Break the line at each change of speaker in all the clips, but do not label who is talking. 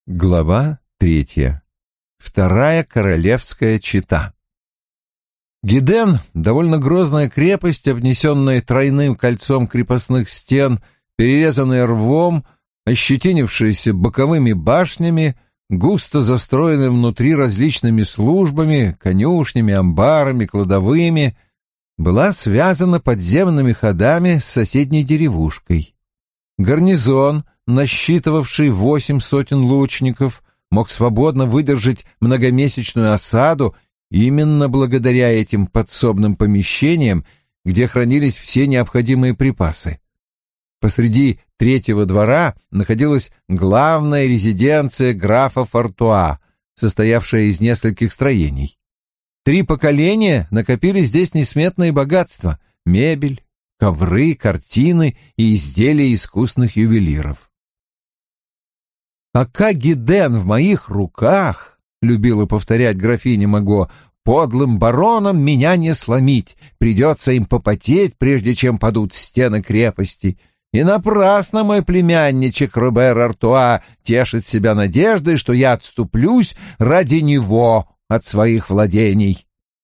Глава 3. Вторая королевская чета. Гиден — довольно грозная крепость, обнесенная тройным кольцом крепостных стен, перерезанная рвом, ощетинившаяся боковыми башнями, густо застроенная внутри различными службами, конюшнями, амбарами, кладовыми, была связана подземными ходами с соседней деревушкой. Гарнизон, насчитывавший 8 сотен лучников, мог свободно выдержать многомесячную осаду именно благодаря этим подсобным помещениям, где хранились все необходимые припасы. Посреди третьего двора находилась главная резиденция графа Фортуа, состоявшая из нескольких строений. 3 поколения накопили здесь несметные богатства — мебель, ковры, картины и изделия искусных ювелиров. «Пока Гиден в моих руках, — любила повторять графиня Маго, — подлым баронам меня не сломить, придется им попотеть, прежде чем падут стены крепости. И напрасно мой племянничек Робер Артуа тешит себя надеждой, что я отступлюсь ради него от своих владений».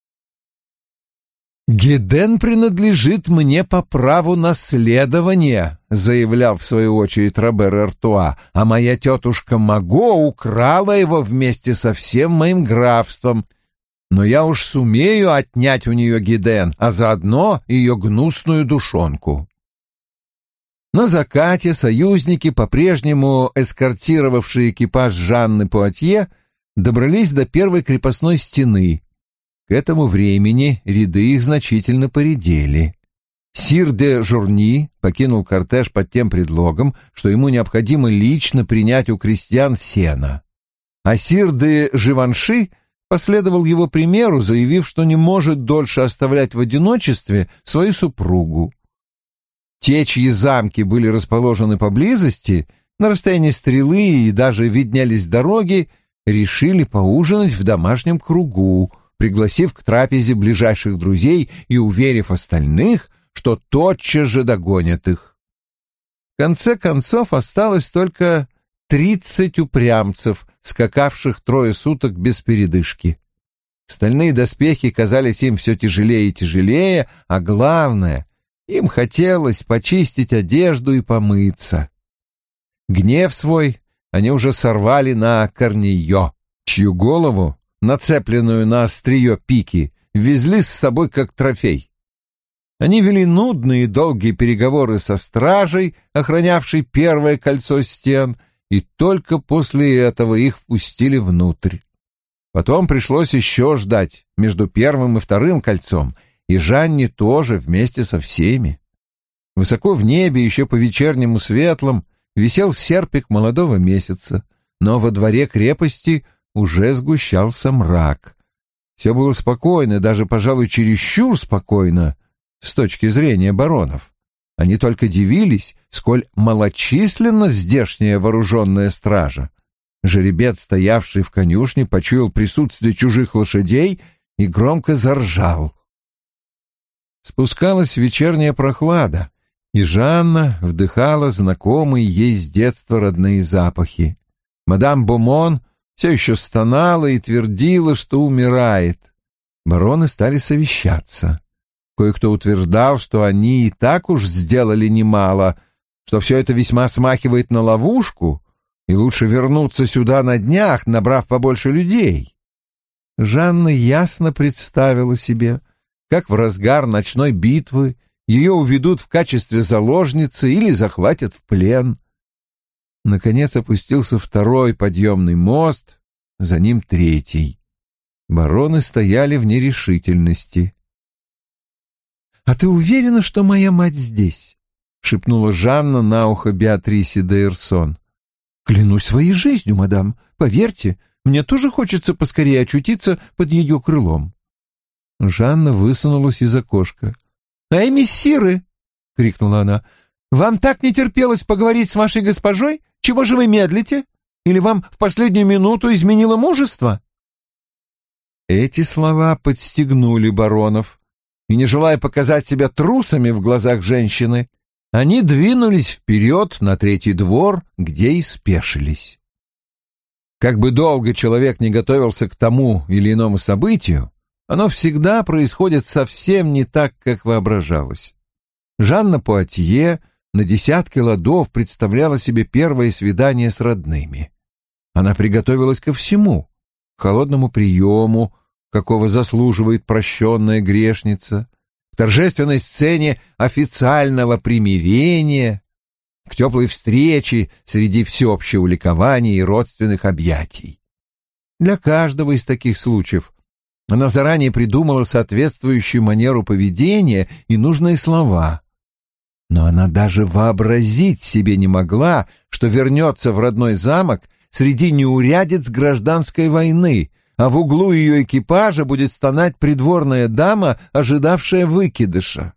«Гиден принадлежит мне по праву наследования», — заявлял в свою очередь Робер Артуа, «а моя тетушка Маго украла его вместе со всем моим графством. Но я уж сумею отнять у нее Гиден, а заодно ее гнусную душонку». На закате союзники, по-прежнему эскортировавшие экипаж Жанны Пуатье, добрались до первой крепостной стены. К этому времени ряды их значительно поредели. Сир де Журни покинул кортеж под тем предлогом, что ему необходимо лично принять у крестьян сено. А сир де Живанши последовал его примеру, заявив, что не может дольше оставлять в одиночестве свою супругу. Те, чьи замки были расположены поблизости, на расстоянии стрелы и даже виднелись дороги, решили поужинать в домашнем кругу, пригласив к трапезе ближайших друзей и уверив остальных, что тотчас же догонят их. В конце концов осталось только 30 упрямцев, скакавших 3 суток без передышки. Стальные доспехи казались им все тяжелее и тяжелее, а главное, им хотелось почистить одежду и помыться. Гнев свой они уже сорвали на Корнийо, чью голову, нацепленную на острие пики, везли с собой как трофей. Они вели нудные и долгие переговоры со стражей, охранявшей первое кольцо стен, и только после этого их впустили внутрь. Потом пришлось еще ждать между первым и вторым кольцом, и Жанне тоже вместе со всеми. Высоко в небе, еще по-вечернему светлом, висел серпик молодого месяца, но во дворе крепости уже сгущался мрак. Все было спокойно, даже, пожалуй, чересчур спокойно с точки зрения баронов. Они только дивились, сколь малочисленна здешняя вооруженная стража. Жеребец, стоявший в конюшне, почуял присутствие чужих лошадей и громко заржал. Спускалась вечерняя прохлада, и Жанна вдыхала знакомые ей с детства родные запахи. Мадам Бомон все еще стонала и твердила, что умирает. Бароны стали совещаться. Кое-кто утверждал, что они и так уж сделали немало, что все это весьма смахивает на ловушку, и лучше вернуться сюда на днях, набрав побольше людей. Жанна ясно представила себе, как в разгар ночной битвы ее уведут в качестве заложницы или захватят в плен. Наконец опустился 2-й подъемный мост, за ним 3-й. Бароны стояли в нерешительности. «А ты уверена, что моя мать здесь?» — шепнула Жанна на ухо Беатрисе де Ирсон. «Клянусь своей жизнью, мадам. Поверьте, мне тоже хочется поскорее очутиться под ее крылом». Жанна высунулась из окошка. «Эй, мессиры!» — крикнула она. «Вам так не терпелось поговорить с вашей госпожой? Чего же вы медлите? Или вам в последнюю минуту изменило мужество?» Эти слова подстегнули баронов, и, не желая показать себя трусами в глазах женщины, они двинулись вперед на 3-й двор, где и спешились. Как бы долго человек не готовился к тому или иному событию, оно всегда происходит совсем не так, как воображалось. Жанна Пуатье на десятки ладов представляла себе первое свидание с родными. Она приготовилась ко всему — к холодному приему, какого заслуживает прощенная грешница, к торжественной сцене официального примирения, к теплой встрече среди всеобщего ликования и родственных объятий. Для каждого из таких случаев она заранее придумала соответствующую манеру поведения и нужные слова. Но она даже вообразить себе не могла, что вернется в родной замок среди неурядиц гражданской войны, а в углу ее экипажа будет стонать придворная дама, ожидавшая выкидыша.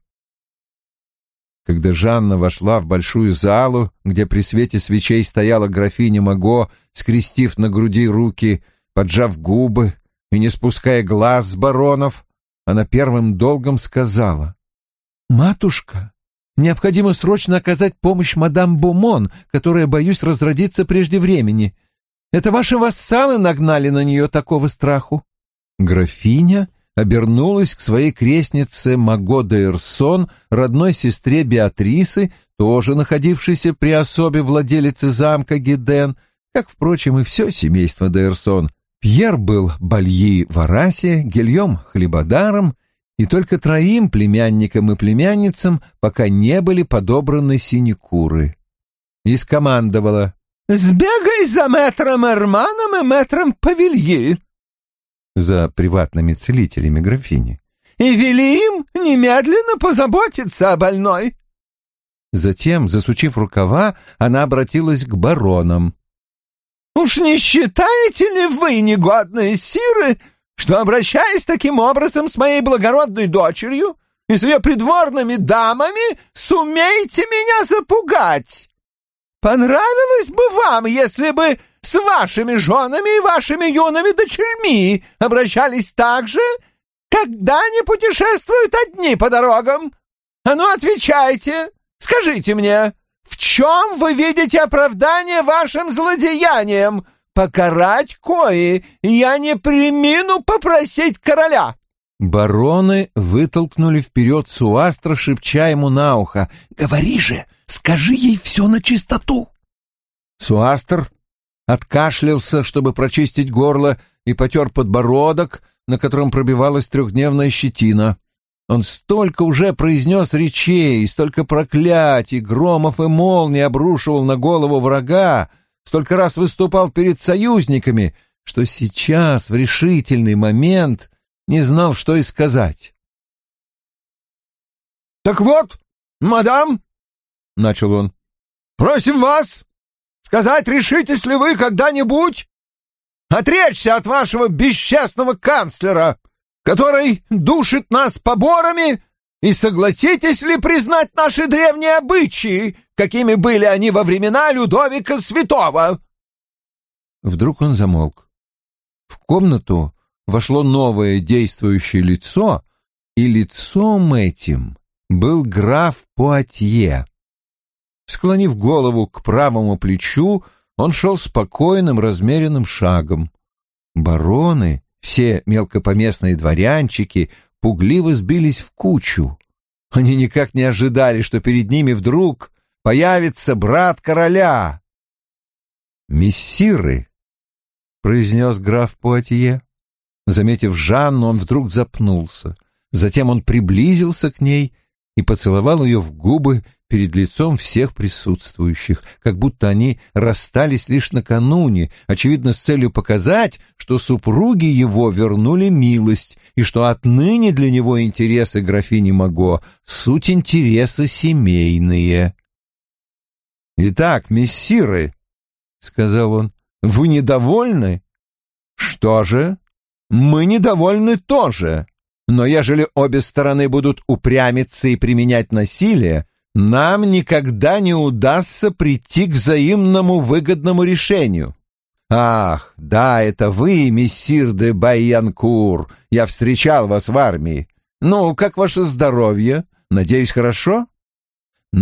Когда Жанна вошла в большую залу, где при свете свечей стояла графиня Маго, скрестив на груди руки, поджав губы и не спуская глаз с баронов, она первым долгом сказала: «Матушка, необходимо срочно оказать помощь мадам Бумон, которая, боюсь, разродится прежде времени. Это ваши вассалы нагнали на нее такого страху». Графиня обернулась к своей крестнице Маго де Эрсон, родной сестре Беатрисы, тоже находившейся при особе владелицы замка Гиден, как, впрочем, и все семейство де Эрсон. Пьер был Бальи в Арасе, Гильом — хлебодаром, и только троим племянникам и племянницам пока не были подобраны синекуры. И скомандовала: «Сбегай за мэтром Эрманом и мэтром Павильи», за приватными целителями графини, «и вели им немедленно позаботиться о больной». Затем, засучив рукава, она обратилась к баронам: «Уж не считаете ли вы, негодные сиры, что, обращаясь таким образом с моей благородной дочерью и с ее придворными дамами, сумеете меня запугать? Понравилось бы вам, если бы с вашими женами и вашими юными дочерьми обращались так же, когда они путешествуют одни по дорогам? А ну, отвечайте, скажите мне, в чем вы видите оправдание вашим злодеяниям? Покарать кои я не премину попросить короля». Бароны вытолкнули вперед Суастра, шепча ему на ухо: «Говори же, скажи ей все на чистоту». Суастр откашлялся, чтобы прочистить горло, и потер подбородок, на котором пробивалась трехдневная щетина. Он столько уже произнес речей, столько проклятий, громов и молний обрушивал на голову врага, столько раз выступал перед союзниками, что сейчас, в решительный момент, не знал, что и сказать. «Так вот, мадам, — начал он, — просим вас сказать, решитесь ли вы когда-нибудь отречься от вашего бесчестного канцлера, который душит нас поборами, и согласитесь ли признать наши древние обычаи, какими были они во времена Людовика Святого?» Вдруг он замолк. В комнату вошло новое действующее лицо, и лицом этим был граф Пуатье. Склонив голову к правому плечу, он шел спокойным, размеренным шагом. Бароны, все мелкопоместные дворянчики, пугливо сбились в кучу. Они никак не ожидали, что перед ними вдруг появится брат короля. «Мессиры», — произнес граф Пуатье. Заметив Жанну, он вдруг запнулся. Затем он приблизился к ней и поцеловал ее в губы перед лицом всех присутствующих, как будто они расстались лишь накануне, очевидно, с целью показать, что супруги его вернули милость и что отныне для него интересы графини Маго — суть интересы семейные. «Итак, мессиры, — сказал он, — вы недовольны? Что же? Мы недовольны тоже. Но ежели обе стороны будут упрямиться и применять насилие, нам никогда не удастся прийти к взаимному выгодному решению. Ах, да, это вы, мессир де Байянкур, я встречал вас в армии. Ну, как ваше здоровье? Надеюсь, хорошо?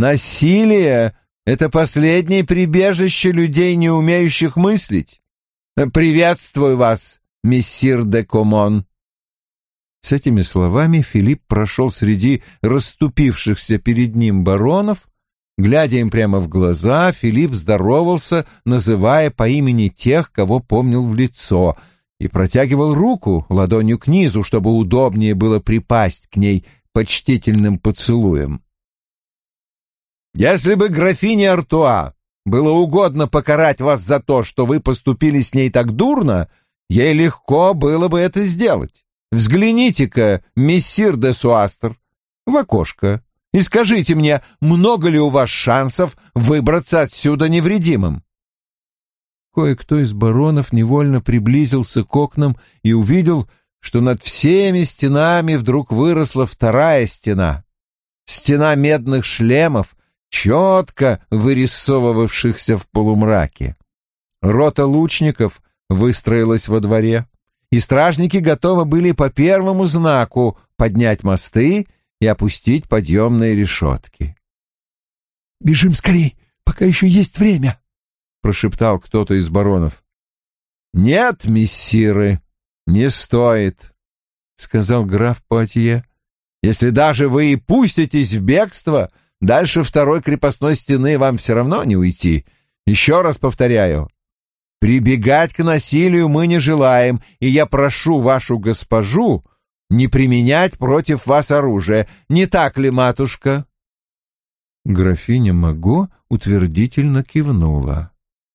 Насилие — это последнее прибежище людей, не умеющих мыслить. «Приветствую вас, мессир де Комон». С этими словами Филипп прошел среди расступившихся перед ним баронов. Глядя им прямо в глаза, Филипп здоровался, называя по имени тех, кого помнил в лицо, и протягивал руку ладонью к низу, чтобы удобнее было припасть к ней почтительным поцелуем. «Если бы графине Артуа было угодно покарать вас за то, что вы поступили с ней так дурно, ей легко было бы это сделать. Взгляните-ка, мессир де Суастр, в окошко и скажите мне, много ли у вас шансов выбраться отсюда невредимым?» Кое-кто из баронов невольно приблизился к окнам и увидел, что над всеми стенами вдруг выросла вторая стена. Стена медных шлемов, четко вырисовывавшихся в полумраке. Рота лучников выстроилась во дворе, и стражники готовы были по первому знаку поднять мосты и опустить подъемные решетки.
«Бежим скорей, пока еще есть время», — прошептал кто-то из баронов.
«Нет, мессиры, не стоит», — сказал граф Пуатье. «Если даже вы и пуститесь в бегство, дальше второй крепостной стены вам все равно не уйти. Еще раз повторяю, прибегать к насилию мы не желаем, и я прошу вашу госпожу не применять против вас оружие. Не так ли, матушка?»
Графиня Маго утвердительно кивнула.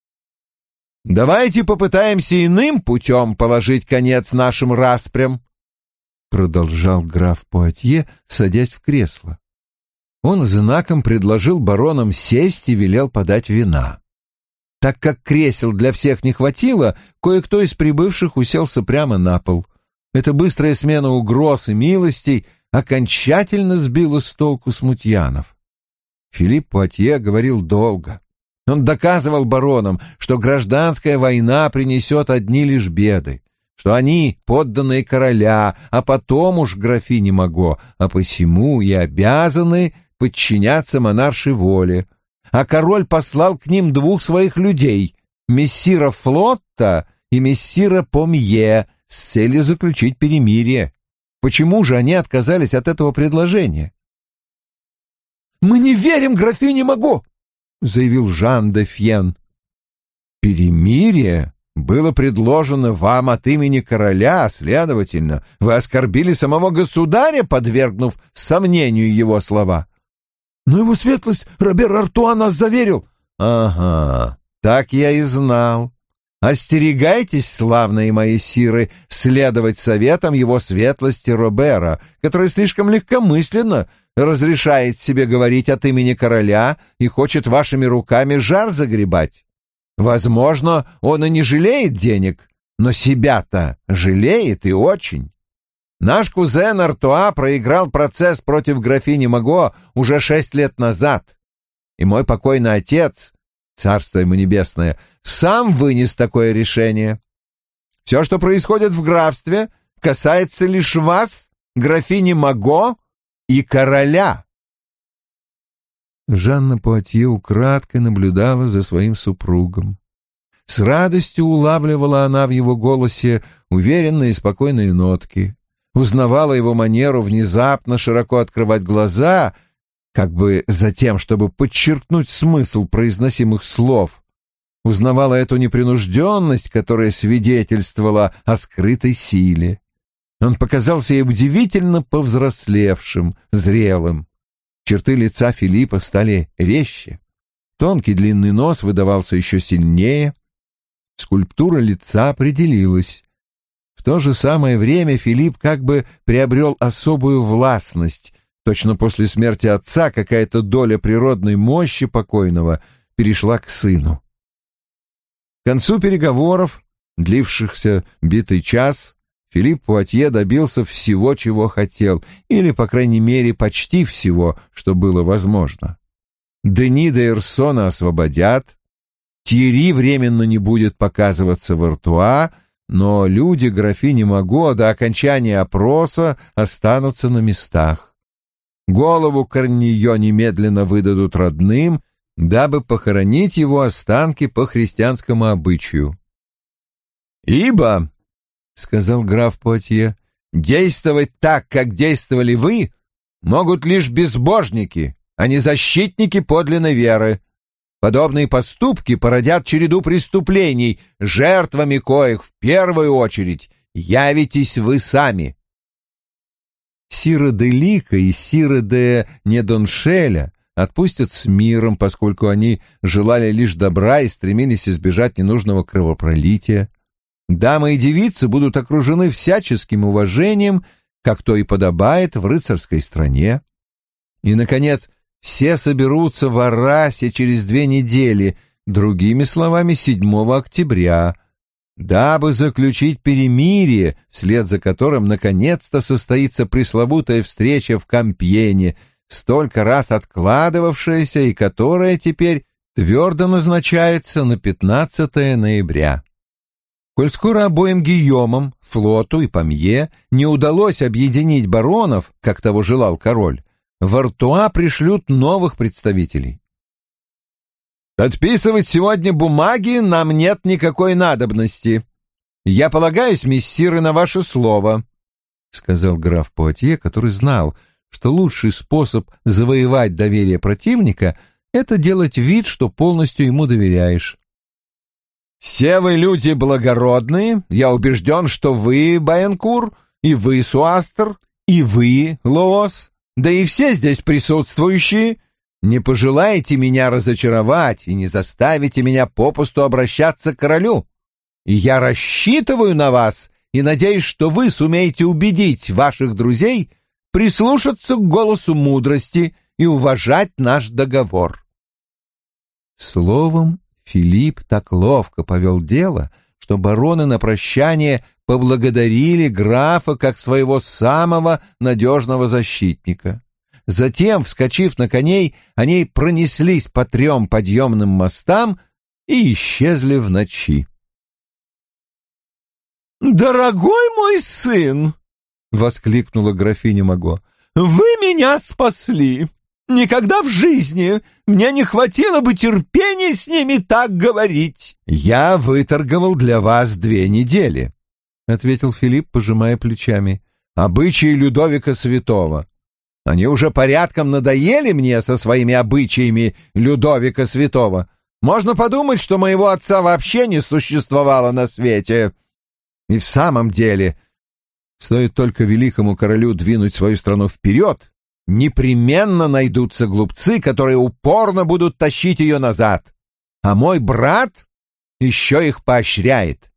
«Давайте попытаемся иным путем положить конец нашим распрям», — продолжал граф Пуатье, садясь в кресло. Он знаком предложил баронам сесть и велел подать вина. Так как кресел для всех не хватило, кое-кто из прибывших уселся прямо на пол. Эта быстрая смена угроз и милостей окончательно сбила с толку смутьянов. Филипп Пуатье говорил долго. Он доказывал баронам, что гражданская война принесет одни лишь беды, что они подданные короля, а потом уж графине Маго, а посему и обязаны подчиняться монаршей воле. А король послал к ним двух своих людей, мессира Флотта и мессира Помье, с целью заключить перемирие. Почему же они отказались от этого предложения?
«Мы не верим графине Маго», — заявил Жан де Фьен.
«Перемирие было предложено вам от имени короля, следовательно, вы оскорбили самого государя, подвергнув сомнению его слова».
«Но его светлость Робер Артуа нас заверил».
«Ага, так я и знал. Остерегайтесь, славные мои сиры, следовать советам его светлости Робера, который слишком легкомысленно разрешает себе говорить от имени короля и хочет вашими руками жар загребать. Возможно, он и не жалеет денег, но себя-то жалеет и очень. Наш кузен Артуа проиграл процесс против графини Маго уже 6 лет назад, и мой покойный отец, царство ему небесное, сам вынес такое решение. Все, что происходит в графстве, касается лишь вас, графини Маго и короля».
Жанна Пуатье украдкой наблюдала за своим супругом. С радостью улавливала она в его голосе уверенные и спокойные нотки, узнавала его манеру внезапно широко открывать глаза, как бы за тем, чтобы подчеркнуть смысл произносимых слов, узнавала эту непринужденность, которая свидетельствовала о скрытой силе. Он показался ей удивительно повзрослевшим, зрелым. Черты лица Филиппа стали резче. Тонкий длинный нос выдавался еще сильнее. Скульптура лица определилась. В то же самое время Филипп как бы приобрел особую властность. Точно после смерти отца какая-то доля природной мощи покойного перешла к сыну. К концу переговоров, длившихся битый час, Филипп Пуатье добился всего, чего хотел, или, по крайней мере, почти всего, что было возможно. Дени де Эрсона освободят, Тьерри временно не будет показываться в Артуа, но люди графини Маго до окончания опроса останутся на местах. Голову Корнийо немедленно выдадут родным, дабы похоронить его останки по христианскому обычаю.
«Ибо, — сказал граф Пуатье, — действовать так, как действовали вы, могут лишь безбожники, а не защитники подлинной веры. Подобные поступки породят череду преступлений, жертвами коих в первую очередь явитесь вы сами».
Сира де Лика и Сира де Недоншеля отпустят с миром, поскольку они желали лишь добра и стремились избежать ненужного кровопролития. Дамы и девицы будут окружены всяческим уважением, как то и подобает в рыцарской стране. И, наконец, все соберутся в Аррасе через 2 недели, другими словами, 7 октября, дабы заключить перемирие, вслед за которым наконец-то состоится пресловутая встреча в Кампьене, столько раз откладывавшаяся и которая теперь твердо назначается на 15 ноября. Коль скоро обоим Гийомам, Флоту и Помье не удалось объединить баронов, как того желал король, в Артуа пришлют новых представителей. «Подписывать сегодня бумаги нам нет никакой надобности. Я полагаюсь, мессиры, на ваше слово», — сказал граф Пуатье, который знал, что лучший способ завоевать доверие противника — это делать вид, что полностью ему доверяешь. «Все вы люди благородные. Я убежден, что вы, Баянкур, и вы, Суастер, и вы, Лоос, да и все здесь присутствующие, не пожелаете меня разочаровать и не заставите меня попусту обращаться к королю. И я рассчитываю на вас и надеюсь, что вы сумеете убедить ваших друзей прислушаться к голосу мудрости и уважать наш договор». Словом, Филипп так ловко повел дело, что бароны на прощание поблагодарили графа как своего самого надежного защитника. Затем, вскочив на коней, они пронеслись по 3 подъемным мостам и исчезли в ночи. «Дорогой мой сын!» — воскликнула графиня Маго. «Вы меня спасли! Никогда в жизни мне не хватило бы терпения с ними так говорить». «Я выторговал для вас 2 недели», — ответил Филипп, пожимая плечами. «Обычаи Людовика Святого. Они уже порядком надоели мне со своими обычаями Людовика Святого. Можно подумать, что моего отца вообще не существовало на свете. И в самом деле, стоит только великому королю двинуть свою страну вперед, непременно найдутся глупцы, которые упорно будут тащить ее назад. А мой брат еще их поощряет».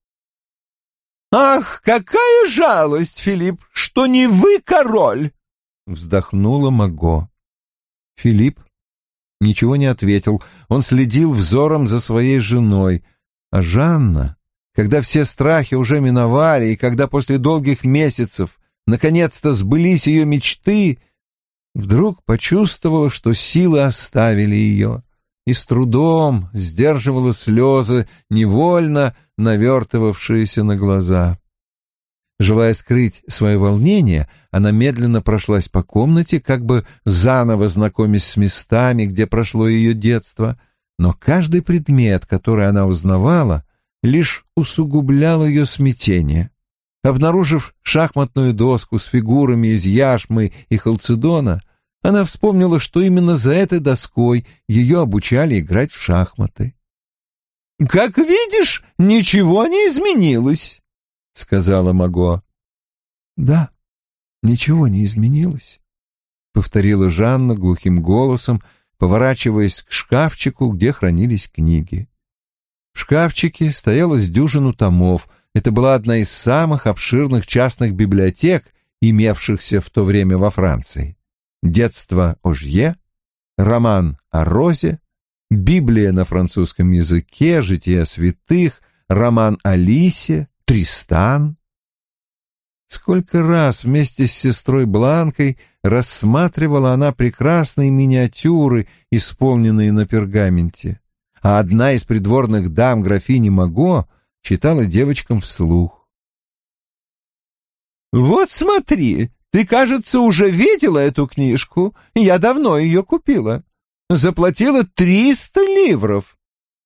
«Ах, какая жалость, Филипп, что не вы король!» — вздохнула Маго. Филипп ничего не ответил. Он следил взором за своей женой. А Жанна, когда все страхи уже миновали, и когда после долгих месяцев наконец-то сбылись ее мечты, вдруг почувствовала, что силы оставили ее, и с трудом сдерживала слезы, невольно навертывавшиеся на глаза. Желая скрыть свое волнение, она медленно прошлась по комнате, как бы заново знакомясь с местами, где прошло ее детство, но каждый предмет, который она узнавала, лишь усугублял ее смятение. Обнаружив шахматную доску с фигурами из яшмы и халцедона, она вспомнила, что именно за этой доской ее обучали играть в шахматы. «Как видишь, ничего не изменилось», — сказала Маго. «Да, ничего не изменилось», — повторила Жанна глухим голосом, поворачиваясь к шкафчику, где хранились книги. В шкафчике стояло с 10 томов. Это была одна из самых обширных частных библиотек, имевшихся в то время во Франции. «Детство Ожье», роман о Розе, Библия на французском языке, «Жития святых», роман о Лисе, Тристан. Сколько раз вместе с сестрой Бланкой рассматривала она прекрасные миниатюры, исполненные на пергаменте, а одна из придворных дам графини Маго читала девочкам вслух. «Вот смотри, ты, кажется, уже видела эту книжку, я давно ее купила. Заплатила 300 ливров.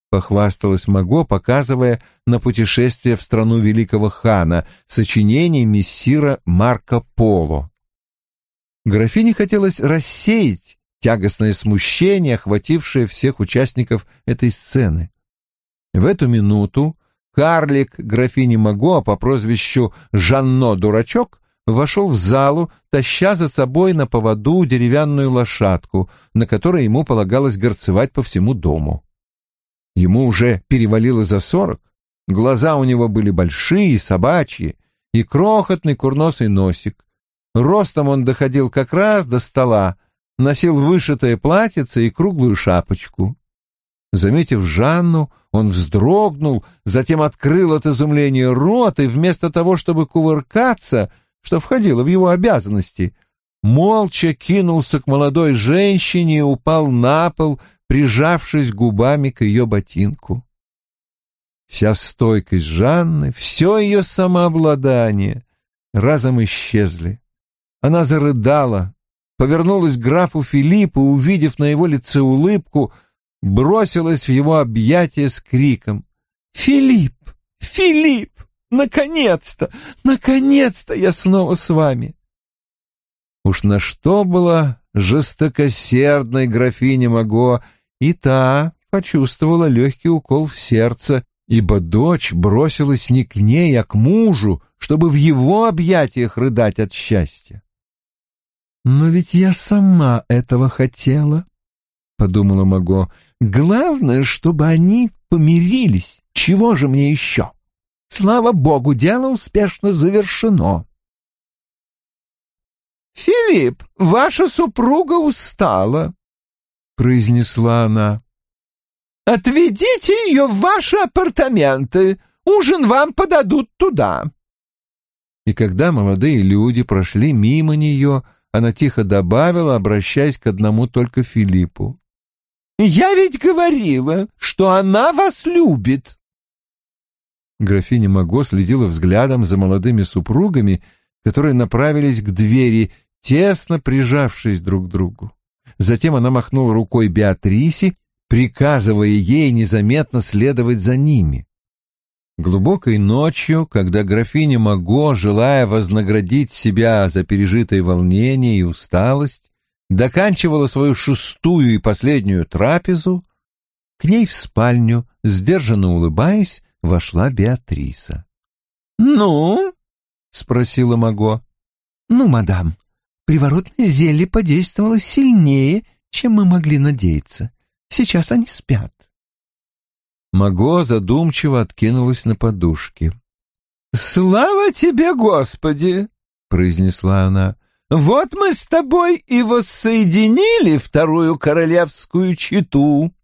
— похвасталась Маго, показывая на путешествие в страну великого хана, сочинение мессира Марко Поло. Графине хотелось рассеять тягостное смущение, охватившее всех участников этой сцены. В эту минуту карлик графини Маго по прозвищу Жанно-дурачок вошел в залу, таща за собой на поводу деревянную лошадку, на которой ему полагалось горцевать по всему дому. Ему уже перевалило за 40, глаза у него были большие, собачьи, и крохотный курносый носик. Ростом он доходил как раз до стола, носил вышитое платьице и круглую шапочку. Заметив Жанну, он вздрогнул, затем открыл от изумления рот и вместо того, чтобы кувыркаться, что входило в его обязанности, молча кинулся к молодой женщине и упал на пол, прижавшись губами к ее ботинку. Вся стойкость Жанны, все ее самообладание разом исчезли. Она зарыдала, повернулась к графу Филиппу, увидев на его лице улыбку, бросилась в его объятия с криком: «Филипп! Филипп! Наконец-то! Наконец-то я снова с вами!» Уж на что была жестокосердной графиня Маго, и та почувствовала легкий укол в сердце, ибо дочь бросилась не к ней, а к мужу, чтобы в его объятиях рыдать от счастья. «Но ведь я сама этого хотела», — подумала Маго. «Главное, чтобы они помирились. Чего же мне еще? Слава богу, дело успешно завершено». «Филипп, ваша супруга устала», — произнесла она. «Отведите ее в ваши апартаменты. Ужин вам подадут туда». И когда молодые люди прошли мимо нее, она тихо добавила, обращаясь к одному только Филиппу: «Я ведь говорила, что она вас любит». Графиня Маго следила взглядом за молодыми супругами, которые направились к двери, тесно прижавшись друг к другу. Затем она махнула рукой Беатрисе, приказывая ей незаметно следовать за ними. Глубокой ночью, когда графиня Маго, желая вознаградить себя за пережитое волнение и усталость, доканчивала свою 6-ю и последнюю трапезу, к ней в спальню, сдержанно улыбаясь, вошла Беатриса. «Ну?» — спросила Маго. «Ну, мадам, приворотное зелье подействовало сильнее, чем мы могли надеяться. Сейчас они спят». Маго задумчиво откинулась на подушке. «Слава тебе, Господи!» — произнесла она. «Вот мы с тобой и воссоединили вторую королевскую чету».